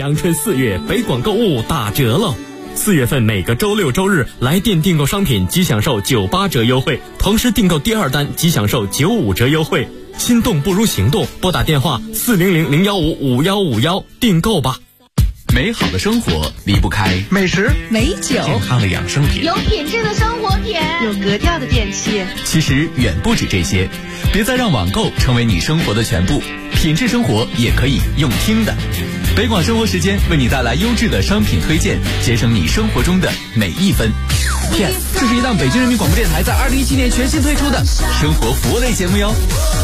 阳春4月北广购物打折喽！4月份每个周六周日来店订购商品即享受98折优惠，同时订购第2单即享受95折优惠。心动不如行动，拨打电话400-015-5151订购吧。 美好的生活离不开美食、 美酒、 健康的养生品， 有品质的生活品， 有格调的电器。 其实远不止这些，别再让网购成为你生活的全部，品质生活也可以用听的。北广生活时间为你带来优质的商品推荐，节省你生活中的每一分。Yes， 这是一档北京人民广播电台在2017年全新推出的生活服务类节目哟。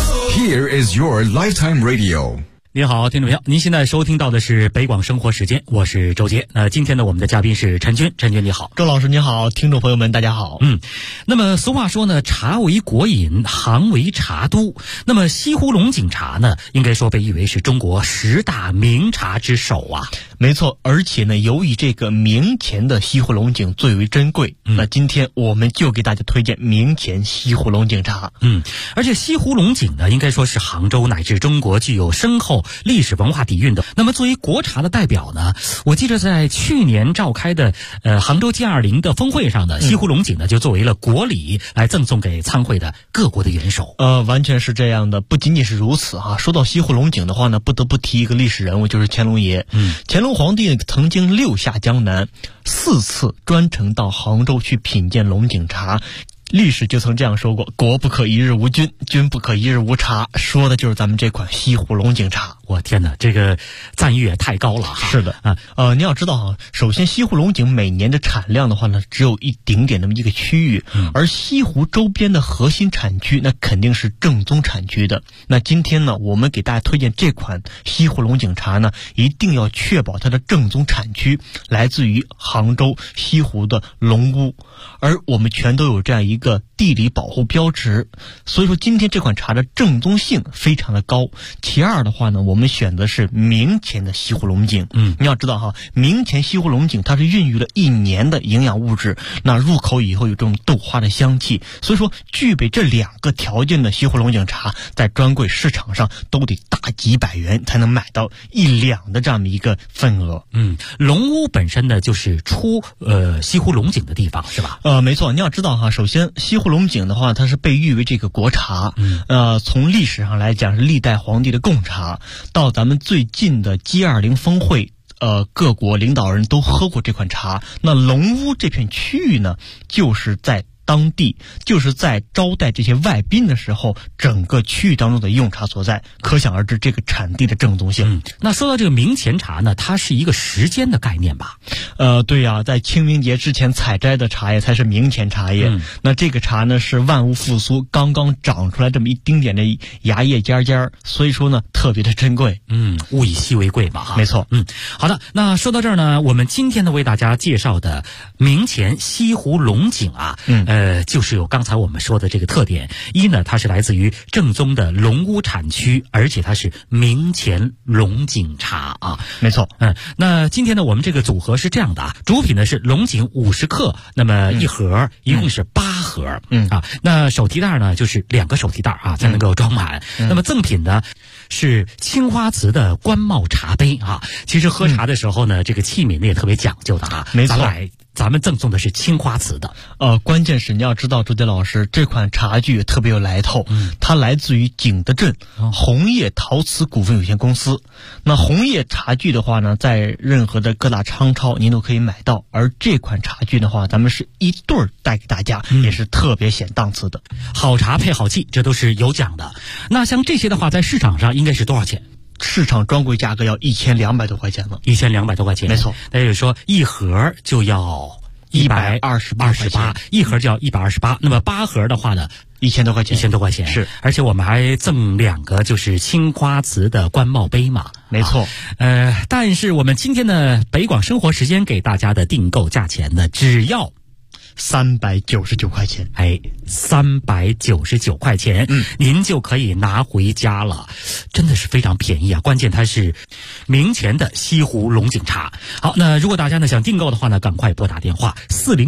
Here is your lifetime radio。 您好，听众朋友，您现在收听到的是北广生活时间，我是周杰。今天呢，我们的嘉宾是陈军，陈军你好。 周老师你好，听众朋友们大家好。 那么俗话说呢，茶为国饮，杭为茶都。那么西湖龙井茶呢，应该说被誉为是中国10大名茶之首啊。 没错，而且呢，由于这个明前的西湖龙井最为珍贵，那今天我们就给大家推荐明前西湖龙井茶。 而且西湖龙井呢，应该说是杭州乃至中国具有深厚历史文化底蕴的。那么作为国茶的代表呢，我记得在去年召开的杭州 G20 的峰会上呢，西湖龙井呢就作为了国礼来赠送给参会的各国的元首。 完全是这样的，不仅仅是如此啊。说到西湖龙井的话呢，不得不提一个历史人物，就是乾隆爷。乾隆皇帝曾经6下江南4次专程到杭州去品鉴龙井茶。历史就曾这样说过，国不可一日无君，君不可一日无茶，说的就是咱们这款西湖龙井茶。 我天哪，这个赞誉也太高了哈。 是的你要知道啊，首先西湖龙井每年的产量的话呢，只有一丁点那么一个区域，而西湖周边的核心产区那肯定是正宗产区的。那今天呢，我们给大家推荐这款西湖龙井茶呢，一定要确保它的正宗产区来自于杭州西湖的龙屋，而我们全都有这样一个地理保护标志，所以说今天这款茶的正宗性非常的高。其二的话呢，我们选的是明前的西湖龙井。你要知道哈，明前西湖龙井它是孕育了1年的营养物质，那入口以后有这种豆花的香气，所以说具备这2个条件的西湖龙井茶，在专柜市场上都得大几百元才能买到1两的这样的一个份额。 龙屋本身呢，就是出西湖龙井的地方，是吧？ 没错，你要知道哈，首先西湖龙井的话，它是被誉为这个国茶。从历史上来讲是历代皇帝的贡茶，到咱们最近的 G20 峰会，各国领导人都喝过这款茶。那龙屋这片区域呢，就是在当地，就是在招待这些外宾的时候，整个区域当中的用茶所在，可想而知这个产地的正宗性。 那说到这个明前茶呢，它是一个时间的概念吧？ 对呀，在清明节之前采摘的茶叶才是明前茶叶。那这个茶呢，是万物复苏刚刚长出来这么一丁点的芽叶尖尖，所以说呢特别的珍贵。 物以稀为贵嘛哈。 没错。 好的，那说到这儿呢，我们今天呢为大家介绍的明前西湖龙井啊，就是有刚才我们说的这个特点。一呢，它是来自于正宗的龙屋产区，而且它是明前龙井茶啊。 没错。 那今天呢，我们这个组合是这样的啊，主品呢是龙井50克，那么一盒一共是8盒。那手提袋呢就是2个手提袋啊才能够装满。那么赠品呢是青花瓷的官帽茶杯啊。其实喝茶的时候呢，这个器皿呢也特别讲究的啊。 没错。 咱们赠送的是青花瓷的。 关键是你要知道，周杰老师，这款茶具特别有来头。它来自于景德镇红叶陶瓷股份有限公司。那红叶茶具的话呢，在任何的各大商超您都可以买到，而这款茶具的话，咱们是一对儿带给大家，也是特别显档次的。 好茶配好器，这都是有奖的。那像这些的话，在市场上应该是多少钱？ 市场专柜价格要1200多块钱了。 1200多块钱， 没错。 那也就是说一盒就要128，一盒就要128。那么8盒的话呢 ，1000多块钱 ，1000多块钱是。 而且我们还赠2个就是青花瓷的官帽杯嘛。 没错。 但是我们今天的北广生活时间给大家的订购价钱呢，只要 399块钱。 哎，399块钱，您就可以拿回家了，真的是非常便宜啊！关键它是明前的西湖龙井茶。好，那如果大家呢想订购的话呢，赶快拨打电话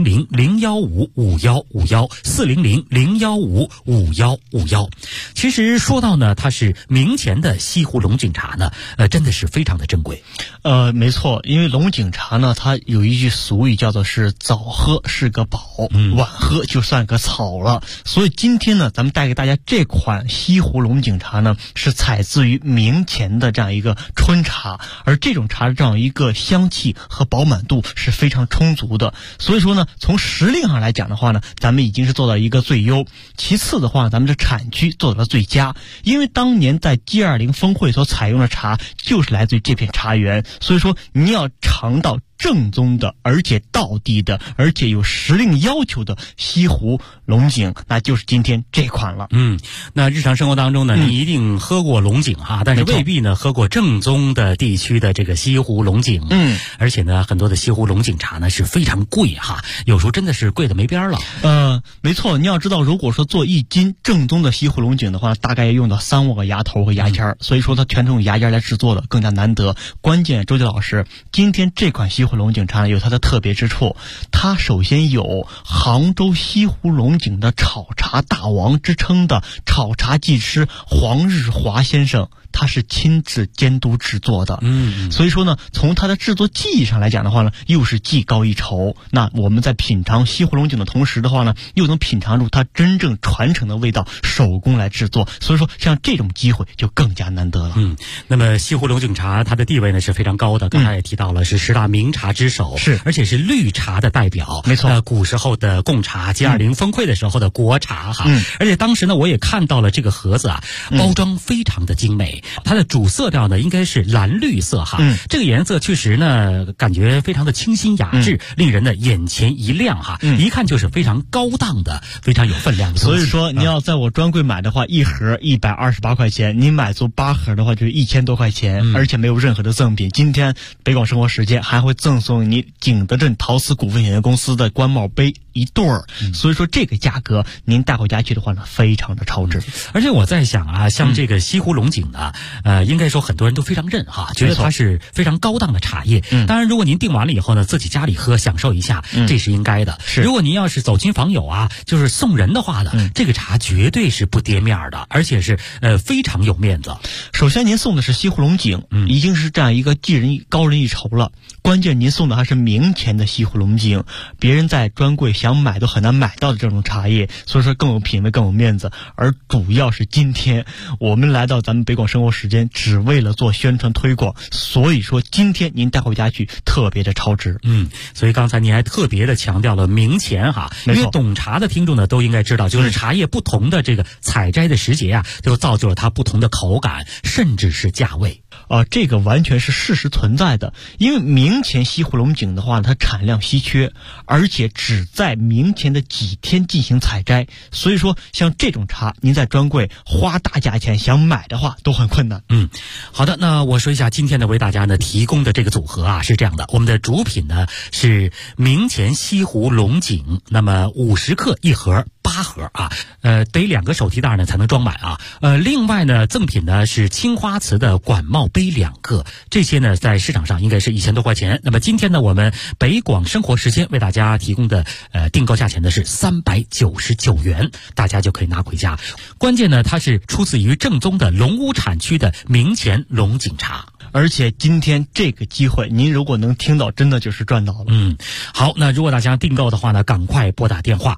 400-015-5151，400-015-5151。其实说到呢，它是明前的西湖龙井茶呢，真的是非常的珍贵。 没错，因为龙井茶呢，它有一句俗语叫做是早喝是个宝，晚喝就算个草了。所以今天呢，咱们带给大家这款西湖龙井茶呢，是采自于明前的这样一个春茶，而这种茶的这样一个香气和饱满度是非常充足的。所以说呢，从时令上来讲的话呢，咱们已经是做到一个最优。其次的话，咱们的产区做到了最佳，因为当年在 G20 峰会所采用的茶就是来自于这片茶园，所以说你要尝到正宗的，而且道地的，而且有时令要求的西湖龙井，那就是今天这款了。 那日常生活当中呢，你一定喝过龙井哈，但是未必呢喝过正宗的地区的这个西湖龙井。而且呢，很多的西湖龙井茶呢是非常贵哈，有时候真的是贵的没边了。 没错，你要知道，如果说做1斤正宗的西湖龙井的话，大概要用到3万个牙头和牙签，所以说它全程用牙尖来制作的，更加难得。关键，周杰老师，今天这款西湖龙井茶有它的特别之处，它首先有杭州西湖龙井的炒茶大王之称的炒茶技师黄日华先生，他是亲自监督制作的。所以说呢，从它的制作技艺上来讲的话呢，又是技高一筹。那我们在品尝西湖龙井的同时的话呢，又能品尝出它真正传承的味道，手工来制作。所以说像这种机会就更加难得了。 那么西湖龙井茶它的地位呢是非常高的，刚才也提到了是10大名茶之首， 是而且是绿茶的代表。 没错， 古时候的贡茶，G20 峰会的时候的国茶哈。而且当时呢，我也看到了这个盒子啊，包装非常的精美，它的主色调呢应该是蓝绿色哈。这个颜色确实呢感觉非常的清新雅致，令人呢眼前一亮哈。一看就是非常高档的，非常有分量的东西。 所以说你要在我专柜买的话，一盒128块钱，你买足8盒的话就是1000多块钱，而且没有任何的赠品。今天北广生活时间还会赠送你景德镇陶瓷股份有限公司的官帽杯1对儿，所以说这个价格您带回家去的话呢，非常的超值。 而且我在想啊，像这个西湖龙井呢，应该说很多人都非常认哈，觉得它是非常高档的茶叶。当然，如果您订完了以后呢，自己家里喝享受一下，这是应该的。如果您要是走亲访友啊，就是送人的话呢，这个茶绝对是不跌面的，而且是非常有面子。 首先您送的是西湖龙井，已经是这样一个高人一筹了。关键您送的还是明前的西湖龙井，别人在专柜想买都很难买到的这种茶叶，所以说更有品味，更有面子。而主要是今天我们来到咱们北广生活时间，只为了做宣传推广，所以说今天您带回家去特别的超值。 所以刚才您还特别的强调了明前哈，因为懂茶的听众呢都应该知道，就是茶叶不同的这个采摘的时节啊，就造就了它不同的口感，甚至是价位。 这个完全是事实存在的。因为明前西湖龙井的话，它产量稀缺，而且只在明前的几天进行采摘，所以说像这种茶，您在专柜花大价钱想买的话都很困难。 好的，那我说一下今天呢为大家呢提供的这个组合啊是这样的，我们的主品呢是明前西湖龙井，那么50克一盒，8盒啊，得2个手提袋呢才能装满啊。另外呢，赠品呢是青花瓷的管帽杯2个，这些呢在市场上应该是1000多块钱。那么今天呢，我们北广生活时间为大家提供的订购价钱呢是399元，大家就可以拿回家。关键呢，它是出自于正宗的龙屋产区的明前龙井茶。 而且今天这个机会，您如果能听到，真的就是赚到了。 好，那如果大家订购的话呢，赶快拨打电话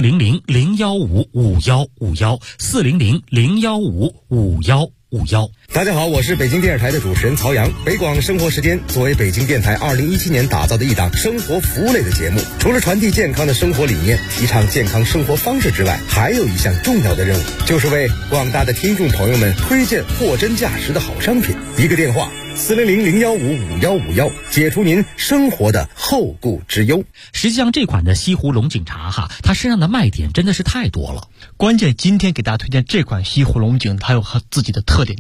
400-015-5151，400-015-5151。 大家好，我是北京电视台的主持人曹阳。北广生活时间作为北京电台2017年打造的一档生活服务类的节目，除了传递健康的生活理念，提倡健康生活方式之外，还有一项重要的任务，就是为广大的听众朋友们推荐货真价实的好商品。一个电话400-015-5151，解除您生活的后顾之忧。 实际上这款的西湖龙井茶哈，它身上的卖点真的是太多了。 关键今天给大家推荐这款西湖龙井，它有它自己的特点之处。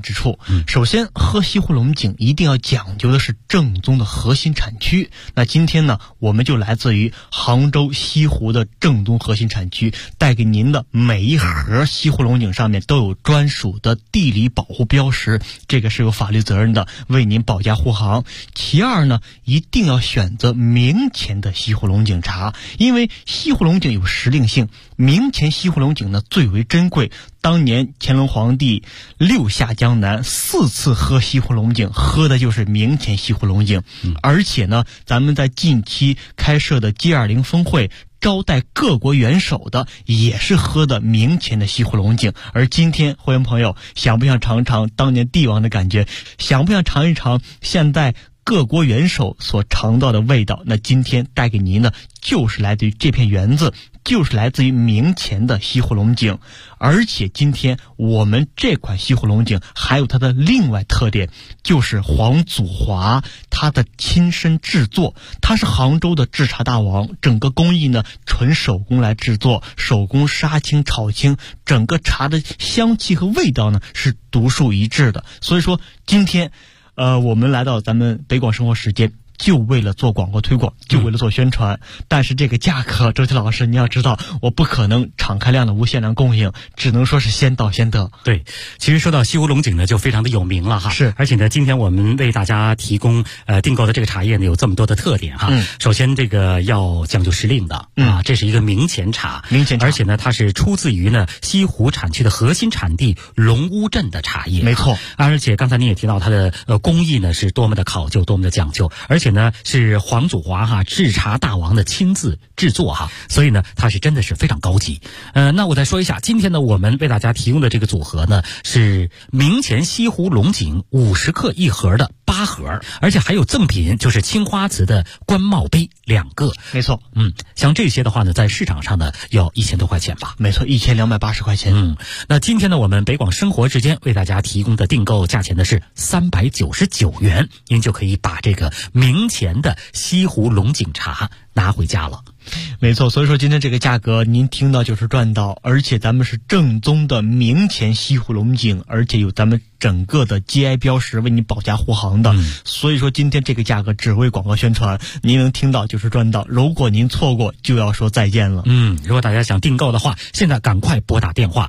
首先，喝西湖龙井一定要讲究的是正宗的核心产区。那今天呢，我们就来自于杭州西湖的正宗核心产区，带给您的每一盒西湖龙井上面都有专属的地理保护标识，这个是有法律责任的，为您保驾护航。其二呢，一定要选择明前的西湖龙井茶，因为西湖龙井有时令性，明前西湖龙井呢最为珍贵。当年乾隆皇帝6下江南4次喝西湖龙井，喝的就是明前西湖龙井。而且呢，咱们在近期开设的 G20 峰会招待各国元首的也是喝的明前的西湖龙井。而今天会员朋友想不想尝一尝当年帝王的感觉，想不想尝一尝现在各国元首所尝到的味道？那今天带给您的就是来自于这片园子，就是来自于明前的西湖龙井。而且今天我们这款西湖龙井还有它的另外特点，就是黄祖华他的亲身制作，他是杭州的制茶大王，整个工艺呢纯手工来制作，手工杀青炒青，整个茶的香气和味道呢是独树一帜的。所以说今天我们来到咱们北广生活时间，就为了做广告推广，就为了做宣传。但是这个价格，周琦老师你要知道，我不可能敞开量的无限量供应，只能说是先到先得。 对，其实说到西湖龙井呢，就非常的有名了哈。 是， 而且呢，今天我们为大家提供订购的这个茶叶呢，有这么多的特点哈。首先这个要讲究时令的啊，这是一个明前茶，而且呢，它是出自于呢西湖产区的核心产地龙屋镇的茶叶。 没错， 而且刚才您也提到它的工艺呢是多么的考究，多么的讲究，而且呢是黄祖华制茶大王的亲自制作所以呢它是真的是非常高级。那我再说一下，今天呢我们为大家提供的这个组合呢是明前西湖龙井50克一盒的8盒，而且还有赠品，就是青花瓷的官帽杯2个。 没错， 像这些的话呢，在市场上呢要1000多块钱吧？ 没错，1280块钱。 那今天呢，我们北广生活之间为大家提供的订购价钱呢是399元，您就可以把这个明前的西湖龙井茶拿回家了。 没错，所以说今天这个价格您听到就是赚到，而且咱们是正宗的明前西湖龙井，而且有咱们整个的 GI 标识为你保驾护航的。所以说今天这个价格只为广告宣传，您能听到就是赚到，如果您错过就要说再见了。 如果大家想订购的话，现在赶快拨打电话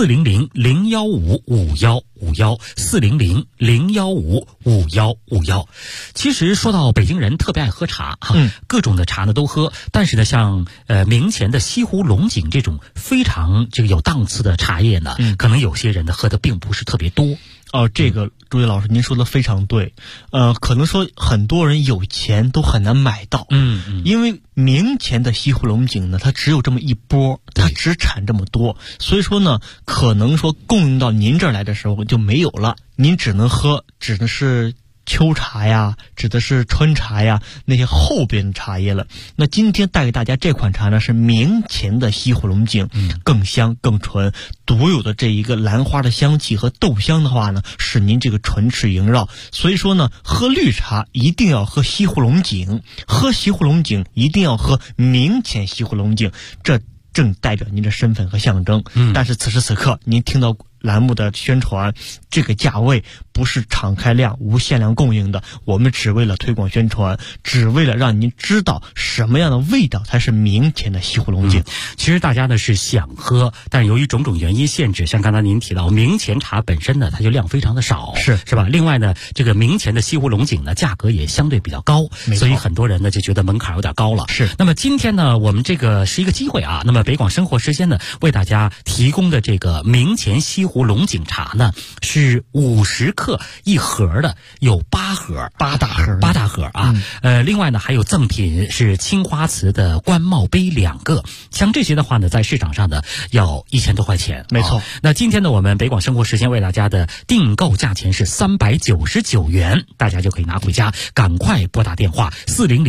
400-015-5151，400-015-5151。其实说到北京人特别爱喝茶各种的茶呢都喝，但是呢像明前的西湖龙井这种非常这个有档次的茶叶呢，可能有些人呢喝的并不是特别多。 这个朱毅老师您说的非常对，可能说很多人有钱都很难买到，因为明前的西湖龙井呢，它只有这么一波，它只产这么多，所以说呢，可能说供应到您这儿来的时候就没有了，您只能是秋茶呀，指的是春茶呀，那些后边的茶叶了。那今天带给大家这款茶呢，是明前的西湖龙井，更香更纯，独有的这一个兰花的香气和豆香的话呢，使您这个唇齿萦绕。所以说呢，喝绿茶一定要喝西湖龙井，喝西湖龙井一定要喝明前西湖龙井，这正代表您的身份和象征。但是此时此刻您听到栏目的宣传，这个价位不是敞开量无限量供应的，我们只为了推广宣传，只为了让您知道什么样的味道才是明前的西湖龙井。 其实大家呢是想喝，但由于种种原因限制，像刚才您提到明前茶本身呢它就量非常的少，是吧？另外呢这个明前的西湖龙井呢价格也相对比较高，所以很多人呢就觉得门槛有点高了。那么今天呢我们这个是一个机会那么北广生活时间呢为大家提供的这个明前西湖龙井茶呢是50克一盒的，有8盒，8大盒另外呢还有赠品是青花瓷的官帽杯2个，像这些的话呢在市场上呢要1000多块钱。 没错。 那今天呢我们北广生活时间为大家的订购价钱是399元，大家就可以拿回家，赶快拨打电话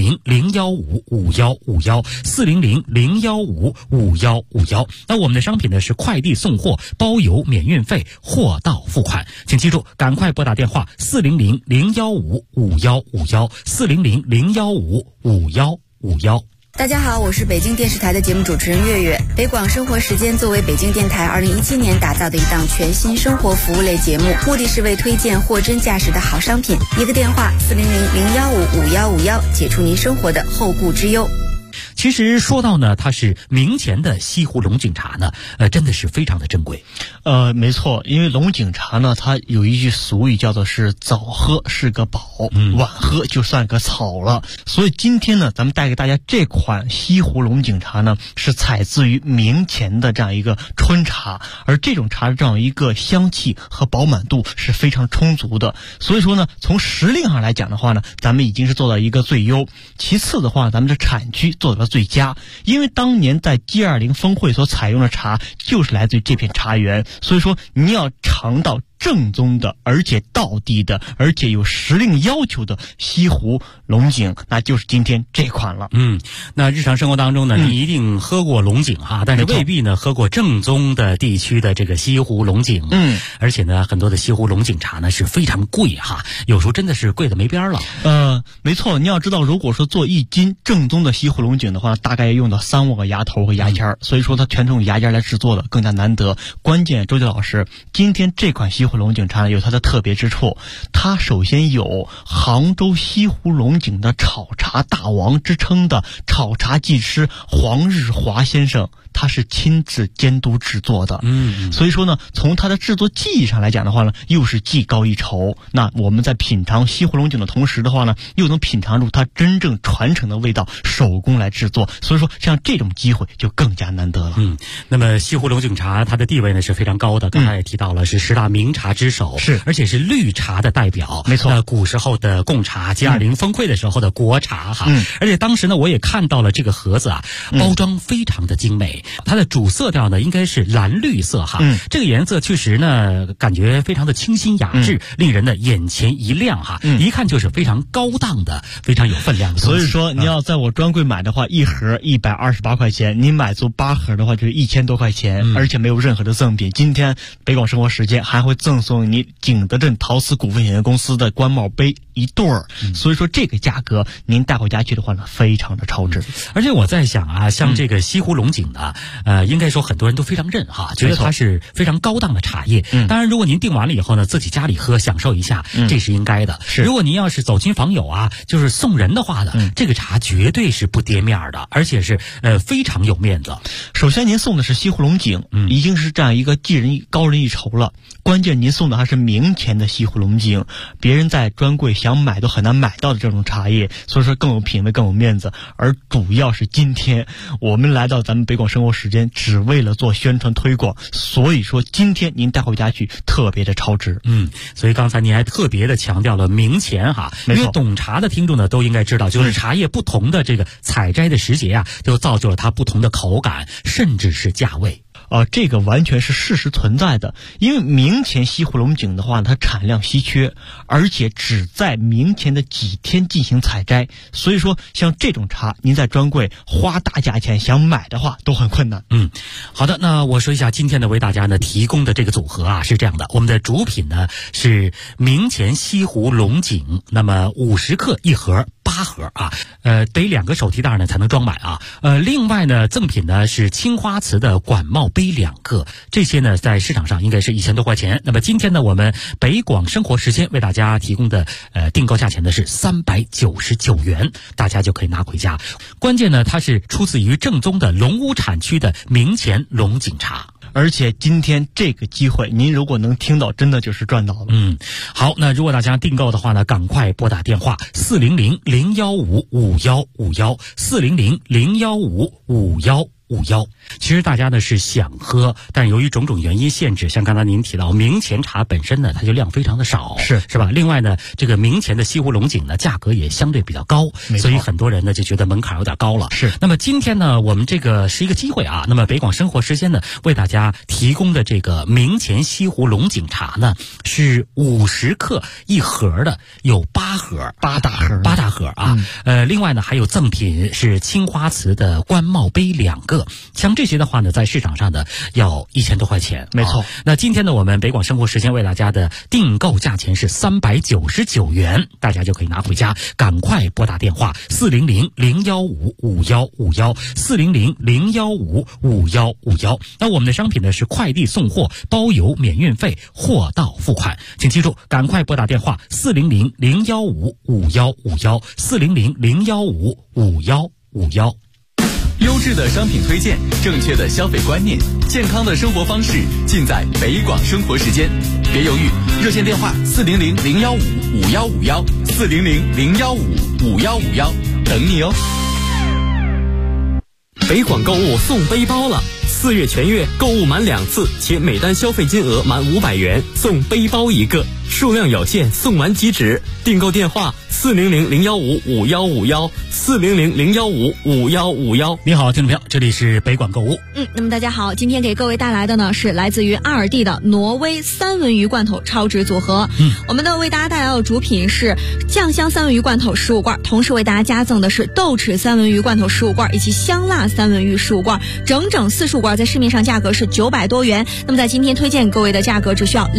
400-015-5151，400-015-5151。那我们的商品呢是快递送货，包邮免运费，货到付款。请记住，赶快拨打电话400-015-5151，400-015-5151。 大家好，我是北京电视台的节目主持人月月。北广生活时间作为北京电台2017年打造的一档全新生活服务类节目，目的是为推荐货真价实的好商品。一个电话400-015-5151，解除您生活的后顾之忧。 其实说到呢，它是明前的西湖龙井茶呢，真的是非常的珍贵。 没错，因为龙井茶呢，它有一句俗语叫做是早喝是个宝，晚喝就算个草了。所以今天呢，咱们带给大家这款西湖龙井茶呢，是采自于明前的这样一个春茶，而这种茶的这样一个香气和饱满度是非常充足的。所以说呢，从时令上来讲的话呢，咱们已经是做到一个最优。其次的话，咱们的产区做到了最佳，因为当年在 G20 峰会所采用的茶就是来自于这片茶园，所以说你要尝到正宗的，而且道地的，而且有时令要求的西湖龙井，那就是今天这款了。 那日常生活当中呢，你一定喝过龙井哈，但是未必呢喝过正宗的地区的这个西湖龙井。而且呢，很多的西湖龙井茶呢是非常贵哈，有时候真的是贵的没边了。 没错，你要知道，如果说做1斤正宗的西湖龙井的话，大概要用到3万个芽头和芽尖，所以说它全是用芽尖来制作的，更加难得。关键，周杰老师，今天这款西湖龙井茶有它的特别之处，它首先有杭州西湖龙井的炒茶大王之称的炒茶技师黄日华先生，他是亲自监督制作的。所以说呢，从它的制作技艺上来讲的话呢，又是技高一筹。那我们在品尝西湖龙井的同时的话呢，又能品尝出它真正传承的味道，手工来制作。所以说像这种机会就更加难得了。 那么西湖龙井茶它的地位呢是非常高的，刚才也提到了是10大名茶之首， 是而且是绿茶的代表。 没错， 古时候的贡茶，G20 峰会的时候的国茶哈。而且当时呢，我也看到了这个盒子啊，包装非常的精美，它的主色调呢应该是蓝绿色哈。这个颜色确实呢感觉非常的清新雅致，令人呢眼前一亮哈。一看就是非常高档的，非常有分量的东西。 所以说你要在我专柜买的话，一盒128块钱，你买足8盒的话就是1000多块钱，而且没有任何的赠品。今天北广生活时间还会赠送你景德镇陶瓷股份有限公司的官帽杯1对儿，所以说这个价格您带回家去的话呢，非常的超值。 而且我在想啊，像这个西湖龙井呢，应该说很多人都非常认哈，觉得它是非常高档的茶叶。当然，如果您订完了以后呢，自己家里喝享受一下，这是应该的。如果您要是走亲访友啊，就是送人的话呢，这个茶绝对是不跌面的，而且是非常有面子。 首先您送的是西湖龙井，已经是这样一个高人一筹了。关键您送的还是明前的西湖龙井，别人在专柜想买都很难买到的这种茶叶，所以说更有品味，更有面子。而主要是今天我们来到咱们北广生活时间，只为了做宣传推广，所以说今天您带回家去特别的超值。 所以刚才您还特别的强调了明前哈，因为懂茶的听众呢都应该知道，就是茶叶不同的这个采摘的时节啊，就造就了它不同的口感，甚至是价位。 这个完全是事实存在的，因为明前西湖龙井的话，它产量稀缺，而且只在明前的几天进行采摘，所以说像这种茶，您在专柜花大价钱想买的话都很困难。 好的，那我说一下今天呢为大家呢提供的这个组合啊是这样的，我们的主品呢是明前西湖龙井，那么50克一盒，8盒啊，得2个手提袋呢才能装满啊。另外呢赠品呢是青花瓷的管帽杯2个，这些呢在市场上应该是1000多块钱。那么今天呢我们北广生活时间为大家提供的订购价钱呢是399元，大家就可以拿回家。关键呢它是出自于正宗的龙屋产区的明前龙井茶。 而且今天这个机会，您如果能听到，真的就是赚到了。 好，那如果大家订购的话呢，赶快拨打电话400-015-5151，400-015-5151。其实大家呢是想喝，但由于种种原因限制，像刚才您提到明前茶本身呢它就量非常的少，是吧？另外呢这个明前的西湖龙井呢价格也相对比较高，所以很多人呢就觉得门槛有点高了。那么今天呢我们这个是一个机会啊，那么北广生活时间呢为大家提供的这个明前西湖龙井茶呢是50克一盒的，有8盒，8大盒啊。另外呢还有赠品是青花瓷的官帽杯2个。 个，像这些的话呢，在市场上呢要1000多块钱。 没错。 那今天呢，我们北广生活时间为大家的订购价钱是399元，大家就可以拿回家。赶快拨打电话400-015-5151，400-015-5151。那我们的商品呢是快递送货，包邮免运费，货到付款。请记住，赶快拨打电话400-015-5151，400-015-5151。 优质的商品推荐，正确的消费观念，健康的生活方式，尽在北广生活时间。别犹豫，热线电话400-015-5151，400-015-5151，等你哦。 北广购物送背包了，4月全月购物满2次且每单消费金额满500元送背包1个，数量有限，送完即止。订购电话400-015-5151，400-015-5151。 你好，听众朋友，这里是北广购物。 那么大家好，今天给各位带来的呢是来自于阿尔蒂的挪威三文鱼罐头超值组合。我们的为大家带来的主品是酱香三文鱼罐头15罐，同时为大家加赠的是豆豉三文鱼罐头15罐以及香辣三文鱼15罐，整整45罐，在市面上价格是900多元。那么在今天推荐各位的价格只需要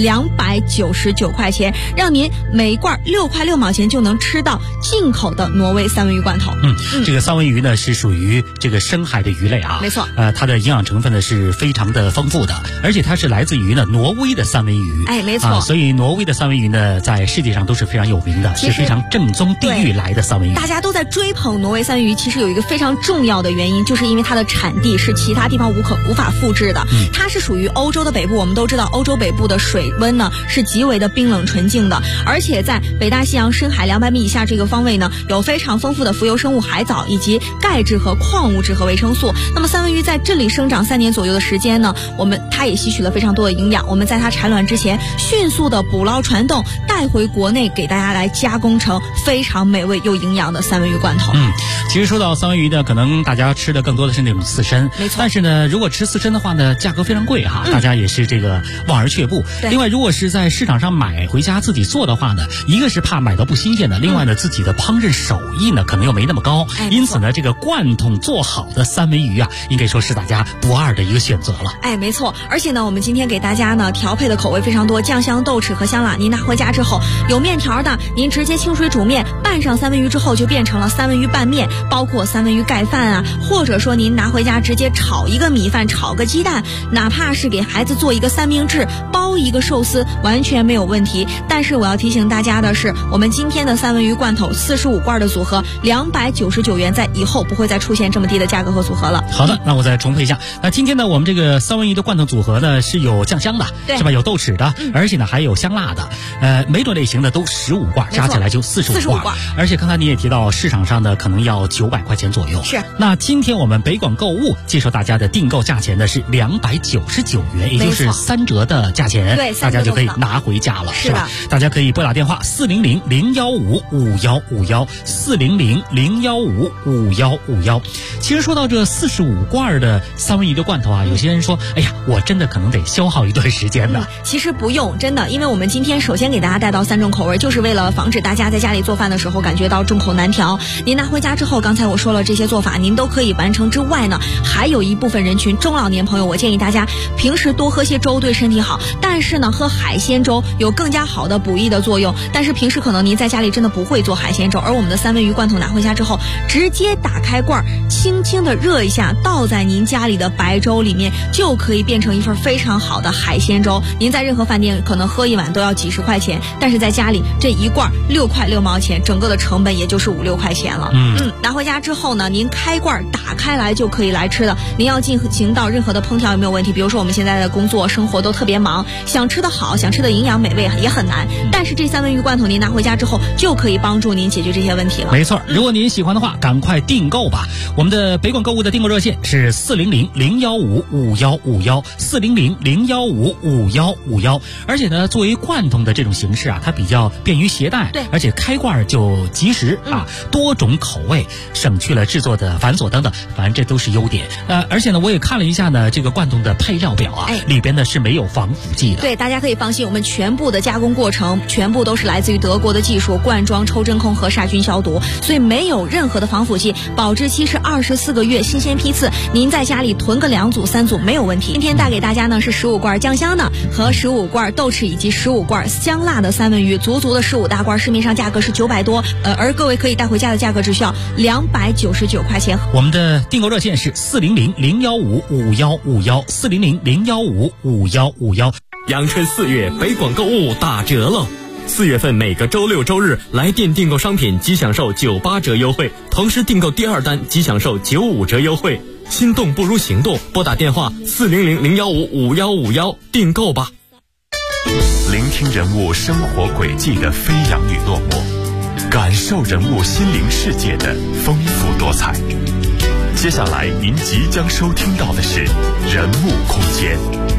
299块钱，让您每一罐6块6毛钱就能吃到进口的挪威三文鱼罐头。 这个三文鱼呢是属于这个深海的鱼类啊， 没错。 它的营养成分呢是非常的丰富的，而且它是来自于呢挪威的三文鱼。 没错。 所以挪威的三文鱼呢在世界上都是非常有名的，是非常正宗地域来的三文鱼。 大家都在追捧挪威三文鱼，其实有一个非常重要的原因，就是因为它的产地是其他地方无法复制的。它是属于欧洲的北部，我们都知道欧洲北部的水温呢是极为的冰冷纯净的，而且在北大西洋深海200米以下这个方位呢，有非常丰富的浮游生物海藻以及钙质和矿物质和维生素。那么三文鱼在这里生长3年左右的时间呢，它也吸取了非常多的营养。我们在它产卵之前，迅速的捕捞传动，带回国内给大家来加工成非常美味又营养的三文鱼罐头。 其实说到三文鱼呢，可能大家吃的更多的是那种刺身， 没错。 但是呢，如果吃刺身的话呢，价格非常贵哈，大家也是这个望而却步。另外，如果是在市场上买回家自己做的话呢，一个是怕买到不新鲜的，另外呢，自己的烹饪手艺呢可能又没那么高，因此呢，这个罐头做好的三文鱼啊，应该说是大家不二的一个选择了。 没错。而且呢，我们今天给大家呢调配的口味非常多，酱香、豆豉和香辣。您拿回家之后，有面条的，您直接清水煮面，拌上三文鱼之后就变成了三文鱼拌面，包括三文鱼盖饭啊，或者说您拿回家直接炒一个米饭，炒个鸡蛋，哪怕是给孩子做一个三明治，包一个寿司，完全没有问题。但是我要提醒大家的是，我们今天的三文鱼罐头45罐的组合299元，在以后不会再出现这么低的价格和组合了。 好的，那我再重复一下。那今天呢，我们这个三文鱼的罐头组合呢是有酱香的，是吧？有豆豉的，而且呢还有香辣的。每种类型的都15罐，加起来就45罐。而且刚才你也提到，市场上呢可能要900块钱左右。 是。 那今天我们北广购物介绍大家的订购价钱呢是299元，也就是3折的价钱， 对， 大家就可以拿回家了，是吧？大家可以拨打电话400-015-5151，400-015-5151。其实说到这45罐的三文鱼的罐头啊，有些人说，哎呀，我真的可能得消耗一段时间呢。 其实不用，真的，因为我们今天首先给大家带到3种口味，就是为了防止大家在家里做饭的时候感觉到众口难调。您拿回家之后，刚才我说了这些做法，您都可以完成之外呢，还有一部分人群，中老年朋友，我建议大家平时多喝些粥，对身体好。但是呢，喝海鲜粥有更加好的补益的作用。但是平时可能您在家里真的不会做海鲜粥，而我们的三文鱼罐头拿回家之后，直接打开罐，轻轻的热一下，倒在您家里的白粥里面，就可以变成一份非常好的海鲜粥。您在任何饭店可能喝一碗都要几十块钱，但是在家里这一罐6块6毛钱，整个的成本也就是5、6块钱了。拿回家之后呢，您开罐打开来就可以来吃的。您要进行到任何的烹调也没有问题，比如说我们现在的工作生活都特别忙，想吃的好，想吃的营养美味也很难，但是这三文鱼罐头您拿回家之后就可以帮助您解决这些问题了。 没错，如果您喜欢的话，赶快订购吧。我们的北广购物的订购热线是400-015-5151，400-015-5151。而且呢，作为罐头的这种形式啊，它比较便于携带， 对， 而且开罐就及时啊，多种口味，省去了制作的繁琐等等，反正这都是优点。而且呢，我也看了一下呢，这个罐头的配料表啊，里边呢是没有防腐剂的。 对，大家可以放心，我们全部的加工过程全部都是来自于德国的技术，贯安装抽真空和杀菌消毒，所以没有任何的防腐剂，保质期是24个月，新鲜批次，您在家里囤个2组3组没有问题。今天带给大家呢是15罐酱香的和15罐豆豉以及15罐香辣的三文鱼，足足的15大罐，市面上价格是900多，而各位可以带回家的价格只需要299块钱。 我们的订购热线是400-015-5151，400-015-5151。 阳春4月，北广购物打折了。4月份每个周6周日来店订购商品即享受98折优惠，同时订购第2单即享受95折优惠。心动不如行动，拨打电话400-015-5151订购吧。 聆听人物生活轨迹的飞扬与落寞，感受人物心灵世界的丰富多彩。接下来您即将收听到的是人物空间。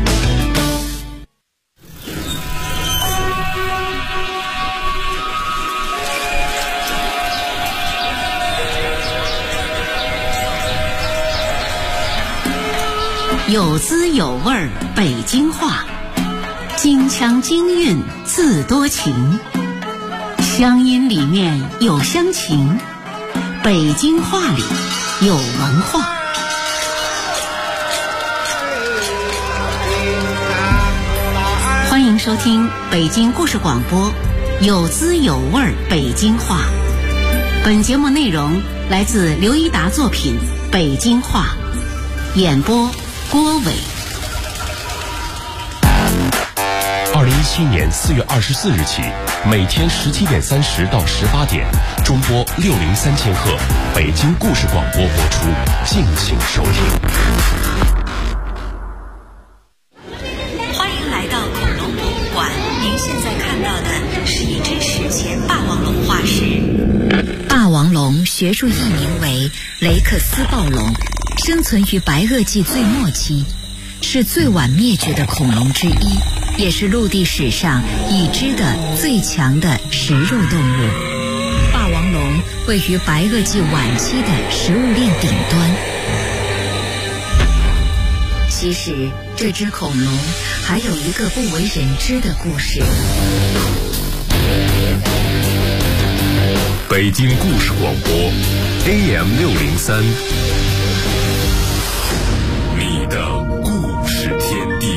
有滋有味儿北京话，京腔京韵自多情，乡音里面有乡情，北京话里有文化。欢迎收听北京故事广播，有滋有味儿北京话。本节目内容来自刘一达作品《北京话》，演播郭伟。 2017年4月24日起，每天17点30到18点，中波603千赫，北京故事广播播出，敬请收听。 欢迎来到恐龙博物馆，您现在看到的是一只史前霸王龙化石。霸王龙学术译名为雷克斯暴龙，生存于白垩纪最末期，是最晚灭绝的恐龙之一，也是陆地史上已知的最强的食肉动物。霸王龙位于白垩纪晚期的食物链顶端。其实这只恐龙还有一个不为人知的故事。 北京故事广播 AM603，你的故事天地。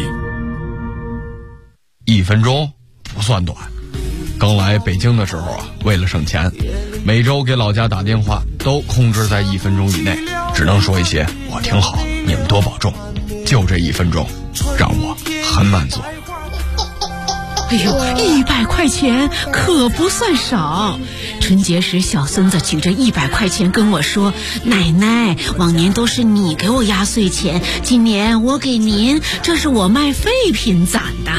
1分钟不算短。刚来北京的时候啊，为了省钱，每周给老家打电话都控制在1分钟以内，只能说一些我挺好，你们多保重。就这1分钟，让我很满足。 哎呦，100块钱可不算少。春节时，小孙子举着100块钱跟我说：“奶奶，往年都是你给我压岁钱，今年我给您，这是我卖废品攒的。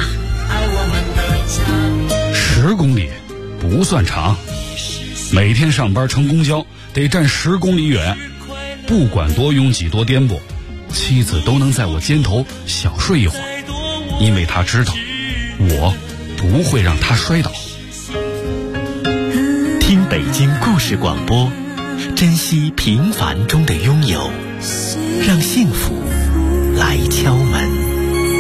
”10公里不算长，每天上班乘公交得站10公里远，不管多拥挤多颠簸，妻子都能在我肩头小睡一会儿，因为她知道我不会让他摔倒。 听北京故事广播，珍惜平凡中的拥有，让幸福来敲门。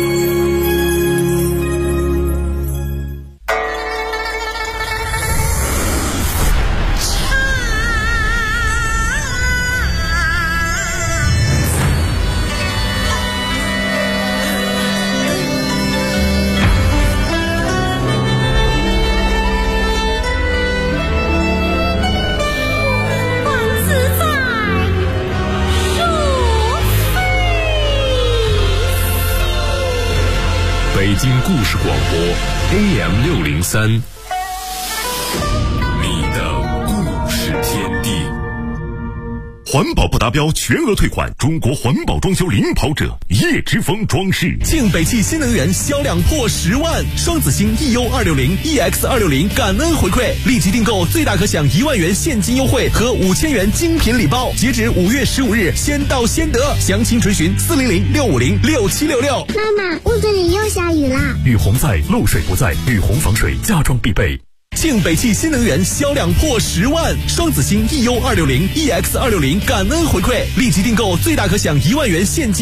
北京故事广播 AM603，你的故事天地。环保不达标全额退款，中国环保装修领跑者叶之峰装饰。 庆北汽新能源销量破10万，双子星 EU260、EX260 感恩回馈，立即订购最大可享1万元现金优惠和5000元精品礼包，截止5月15日，先到先得。详情垂询400-650-6766。 妈妈，屋子里又下雨啦！ 雨洪在，漏水不在，雨洪防水家装必备。 庆北汽新能源销量破10万，双子星 EU260、EX260 感恩回馈，立即订购最大可享1万元现金